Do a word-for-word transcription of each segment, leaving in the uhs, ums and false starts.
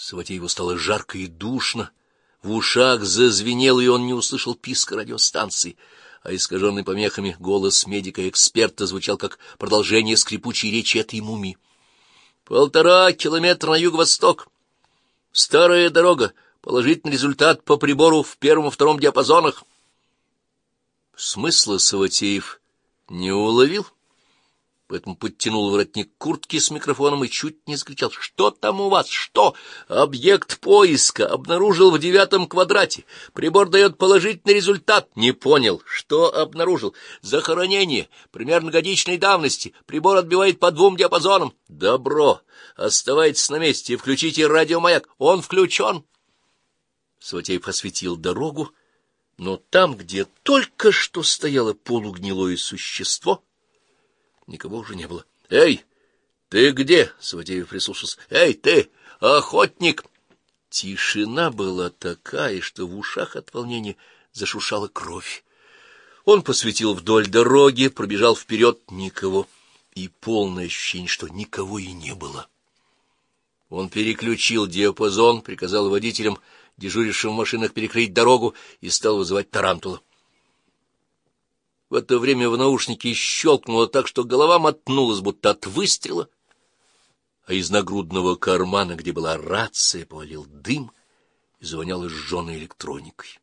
Саватееву стало жарко и душно, в ушах зазвенело, и он не услышал писка радиостанции, а искаженный помехами голос медика-эксперта звучал как продолжение скрипучей речи этой мумии. «Полтора километра на юго-восток. Старая дорога. Положительный результат по прибору в первом и втором диапазонах». Смысла Саватеев не уловил, поэтому подтянул воротник куртки с микрофоном и чуть не закричал: «Что там у вас? Что? Объект поиска обнаружил в девятом квадрате. Прибор дает положительный результат». «Не понял. Что обнаружил?» «Захоронение. Примерно годичной давности. Прибор отбивает по двум диапазонам». «Добро. Оставайтесь на месте и включите радиомаяк. Он включен». Саватеев осветил дорогу, но там, где только что стояло полугнилое существо, никого уже не было. «Эй, ты где?» — Саватеев прислушался. «Эй, ты, охотник!» Тишина была такая, что в ушах от волнения зашуршала кровь. Он посветил вдоль дороги, пробежал вперед — никого, и полное ощущение, что никого и не было. Он переключил диапазон, приказал водителям, дежурившим в машинах, перекрыть дорогу, и стал вызывать тарантула. В это время в наушнике щелкнуло так, что голова мотнулась, будто от выстрела, а из нагрудного кармана, где была рация, повалил дым и завонял сжженной электроникой.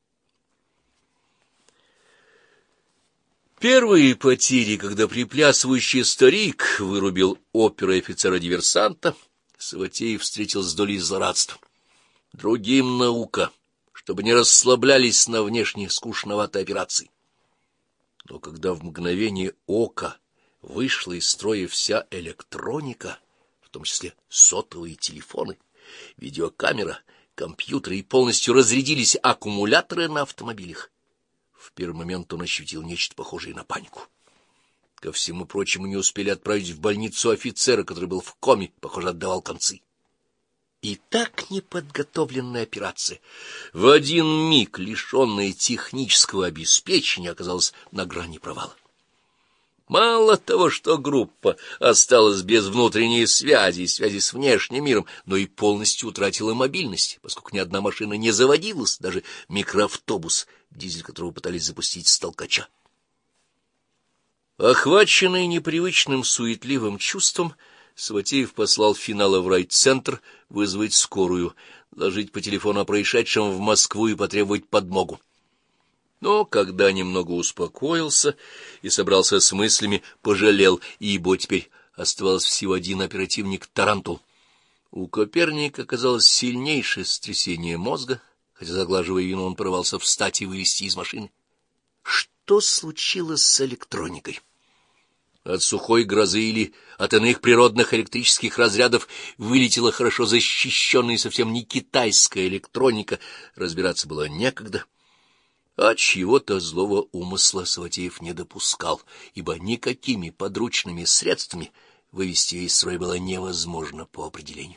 Первые потери, когда приплясывающий старик вырубил опера-офицера-диверсанта, Саватеев встретил с долей злорадства. Другим наука, чтобы не расслаблялись на внешне скучноватой операции. Но когда в мгновение ока вышла из строя вся электроника, в том числе сотовые телефоны, видеокамера, компьютеры, и полностью разрядились аккумуляторы на автомобилях, в первый момент он ощутил нечто похожее на панику. Ко всему прочему, не успели отправить в больницу офицера, который был в коме, похоже, отдавал концы. И так неподготовленная операция, в один миг лишенная технического обеспечения, оказалась на грани провала. Мало того, что группа осталась без внутренней связи и связи с внешним миром, но и полностью утратила мобильность, поскольку ни одна машина не заводилась, даже микроавтобус, дизель которого пытались запустить с толкача. Охваченный непривычным суетливым чувством, Саватеев послал Финала в райцентр вызвать скорую, доложить по телефону о происшедшем в Москву и потребовать подмогу. Но когда немного успокоился и собрался с мыслями, пожалел, ибо теперь оставался всего один оперативник — Тарантул. У Коперника оказалось сильнейшее сотрясение мозга, хотя, заглаживая вину, он порывался встать и вылезти из машины. Что случилось с электроникой? От сухой грозы или от иных природных электрических разрядов вылетела хорошо защищенная и совсем не китайская электроника, разбираться было некогда. А чьего-то злого умысла Саватеев не допускал, ибо никакими подручными средствами вывести ее из строя было невозможно по определению.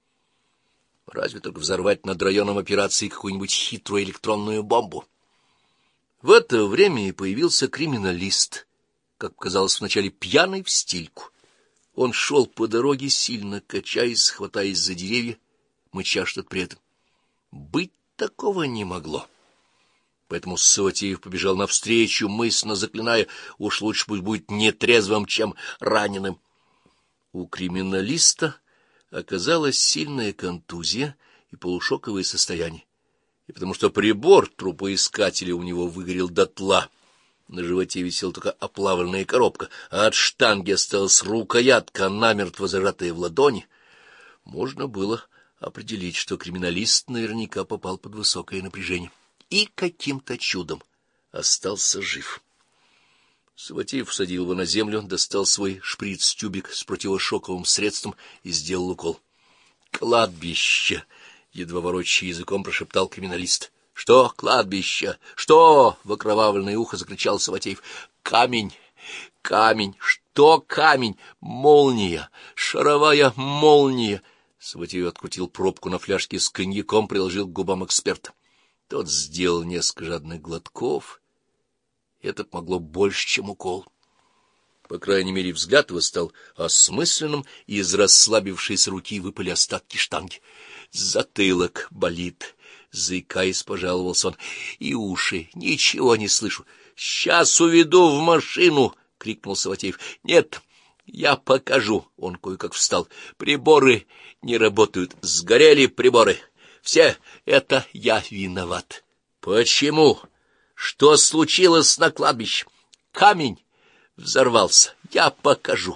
Разве только взорвать над районом операции какую-нибудь хитрую электронную бомбу. В это время и появился криминалист, как показалось вначале, пьяный в стельку. Он шел по дороге, сильно качаясь, хватаясь за деревья, мыча что-то при этом. Быть такого не могло. Поэтому Саватеев побежал навстречу, мысленно заклиная: уж лучше пусть будет нетрезвым, чем раненым. У криминалиста оказалась сильная контузия и полушоковое состояние, и потому что прибор трупоискателя у него выгорел дотла. На животе висела только оплавленная коробка, а от штанги осталась рукоятка, намертво зажатая в ладони. Можно было определить, что криминалист наверняка попал под высокое напряжение и каким-то чудом остался жив. Саватеев всадил его на землю, достал свой шприц-тюбик с противошоковым средством и сделал укол. «Кладбище!» — едва ворочая языком прошептал криминалист. «Что кладбище? Что?» — в окровавленное ухо закричал Саватеев. «Камень! Камень! Что камень? Молния! Шаровая молния!» Саватеев открутил пробку на фляжке с коньяком, приложил к губам эксперта. Тот сделал несколько жадных глотков. Это помогло больше, чем укол. По крайней мере, взгляд его стал осмысленным, и из расслабившейся руки выпали остатки штанги. Затылок болит, заикаясь, пожаловался он, и уши, ничего не слышу. Сейчас уведу в машину, крикнул Саватеев. Нет, я покажу. Он кое-как встал. Приборы не работают, сгорели приборы. Все, это я виноват. Почему? Что случилось на кладбище? Камень взорвался. Я покажу.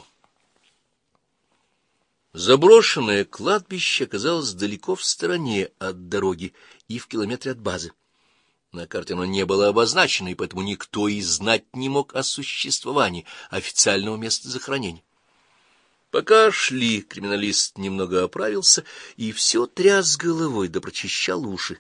Заброшенное кладбище оказалось далеко в стороне от дороги и в километре от базы. На карте оно не было обозначено, и поэтому никто и знать не мог о существовании официального места захоронения. Пока шли, криминалист немного оправился и все тряс головой да прочищал уши.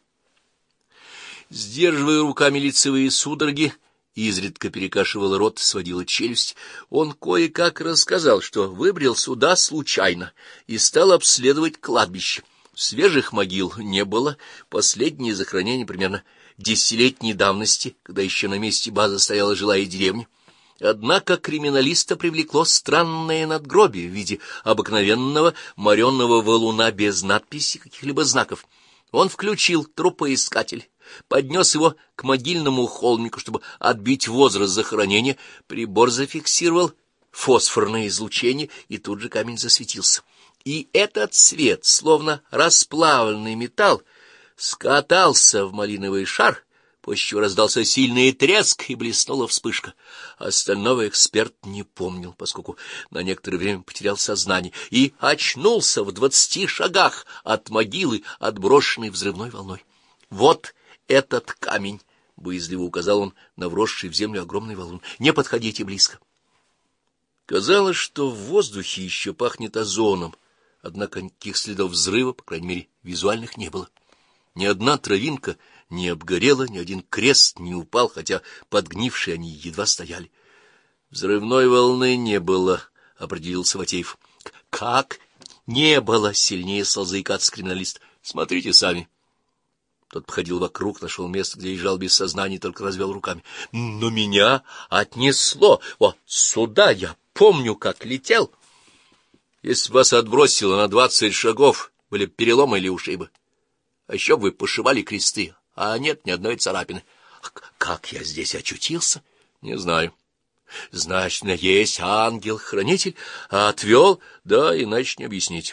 Сдерживая руками лицевые судороги, изредка перекашивал рот, сводила челюсть, он кое-как рассказал, что выбрел сюда случайно и стал обследовать кладбище. Свежих могил не было, последние захоронения примерно десятилетней давности, когда еще на месте базы стояла жилая деревня. Однако криминалиста привлекло странное надгробие в виде обыкновенного мореного валуна без надписи, каких-либо знаков. Он включил трупоискатель, поднес его к могильному холмику, чтобы отбить возраст захоронения. Прибор зафиксировал фосфорное излучение, и тут же камень засветился. И этот свет, словно расплавленный металл, скатался в малиновый шар, после чего раздался сильный треск и блеснула вспышка. Остального эксперт не помнил, поскольку на некоторое время потерял сознание и очнулся в двадцати шагах от могилы, отброшенной взрывной волной. «Вот этот камень!» — боязливо указал он на вросший в землю огромный валун. «Не подходите близко!» Казалось, что в воздухе еще пахнет озоном, однако никаких следов взрыва, по крайней мере, визуальных не было. Ни одна травинка не обгорела, ни один крест не упал, хотя подгнившие они едва стояли. Взрывной волны не было, — определил Саватеев. — Как не было? — сильнее стал заикаться криминалист. — Смотрите сами. Тот походил вокруг, нашел место, где лежал без сознания, только развел руками. — Но меня отнесло. Вот сюда я помню, как летел. Если вас отбросило на двадцать шагов, были переломы или ушибы. А еще бы вы пошивали кресты, а нет ни одной царапины. Как я здесь очутился? Не знаю. Значит, есть ангел-хранитель, а отвел, да, иначе не объяснить.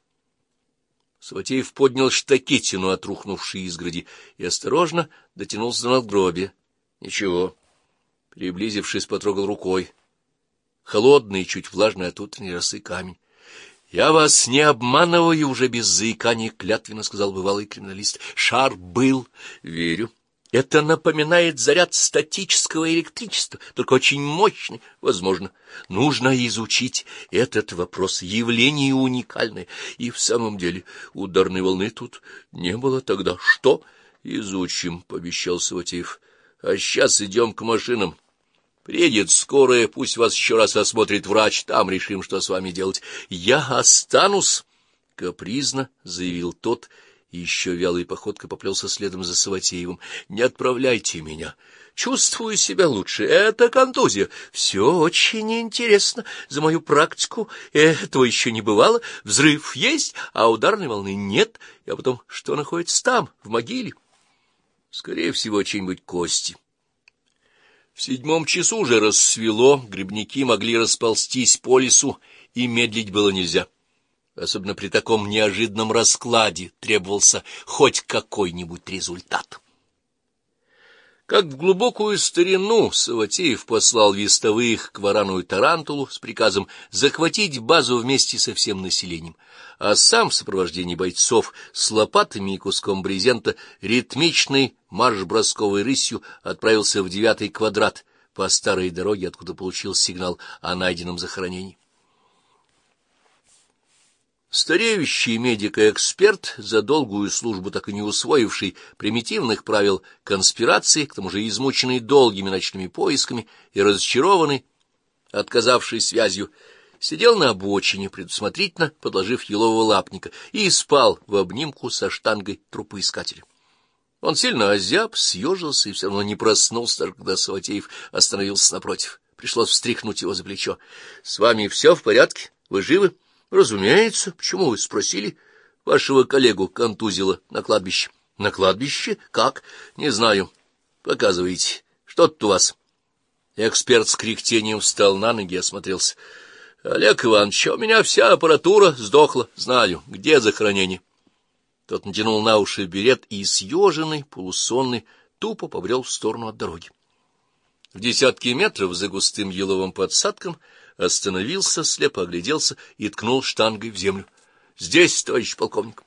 Саватеев поднял штакетину от рухнувшей изгороди и осторожно дотянулся до надгробия. Ничего. Приблизившись, потрогал рукой. Холодный, чуть влажный от утренней росы камень. — Я вас не обманываю, — уже без заикания клятвенно сказал бывалый криминалист. — Шар был. — Верю. Это напоминает заряд статического электричества, только очень мощный, возможно. Нужно изучить этот вопрос, явление уникальное. И в самом деле ударной волны тут не было тогда. Что? — Изучим, — пообещал Саватеев. — А сейчас идем к машинам. Приедет скорая, пусть вас еще раз осмотрит врач, там решим, что с вами делать. — Я останусь, — капризно заявил тот, и еще вялой походкой поплелся следом за Саватеевым. — Не отправляйте меня. Чувствую себя лучше. Это контузия. Все очень интересно. За мою практику этого еще не бывало. Взрыв есть, а ударной волны нет. А потом, что находится там, в могиле? Скорее всего, чьи-нибудь кости. В седьмом часу уже рассвело, грибники могли расползтись по лесу, и медлить было нельзя. Особенно при таком неожиданном раскладе требовался хоть какой-нибудь результат. Как в глубокую старину Саватеев послал вестовых к Варану и Тарантулу с приказом захватить базу вместе со всем населением, а сам в сопровождении бойцов с лопатами и куском брезента ритмичной марш-бросковой рысью отправился в девятый квадрат по старой дороге, откуда получил сигнал о найденном захоронении. Стареющий медик и эксперт, за долгую службу так и не усвоивший примитивных правил конспирации, к тому же измученный долгими ночными поисками и разочарованный, отказавший связью, сидел на обочине, предусмотрительно подложив елового лапника, и спал в обнимку со штангой трупоискателя. Он сильно озяб, съежился и все равно не проснулся, даже когда Саватеев остановился напротив. Пришлось встряхнуть его за плечо. — С вами все в порядке? Вы живы? — Разумеется. Почему вы спросили? Вашего коллегу контузило на кладбище. — На кладбище? Как? — Не знаю. Показывайте. Что тут у вас? Эксперт с кряхтением встал на ноги и осмотрелся. — Олег Иванович, у меня вся аппаратура сдохла. Знаю. Где захоронение? Тот натянул на уши берет и, съеженный, полусонный, тупо побрел в сторону от дороги. В десятки метров за густым еловым подсадком остановился, слепо огляделся и ткнул штангой в землю. — Здесь, товарищ полковник.